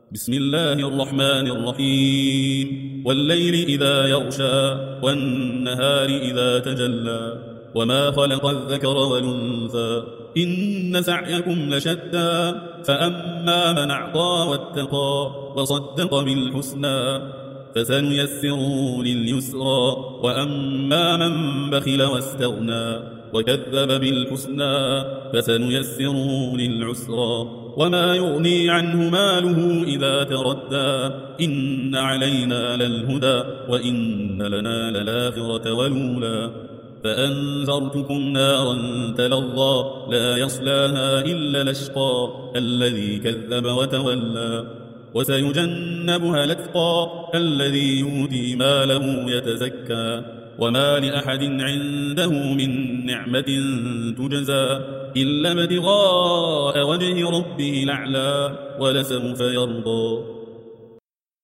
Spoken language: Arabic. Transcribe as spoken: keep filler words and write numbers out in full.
بسم الله الرحمن الرحيم والليل إذا يغشى والنهار إذا تجلى وما خلق الذكر والأنثى إن سعيكم لشتى فأما من أعطى واتقى وصدق بالحسنى فسنيسره لليسرى وأما من بخل واستغنى وكذب بالحسنى فسنيسره للعسرى وما يغني عنه ماله إذا تردى إن علينا للهدى وإن لنا للآخرة والأولى فأنذرتكم نارا تلظى لا يصلاها إلا الأشقى الذي كذب وتولى وسيجنبها الأتقى الذي يؤتي ماله يتزكى وما لأحد عنده من نعمة تجزى إلا ابتغاء وجه ربه الأعلى ولسوف يرضى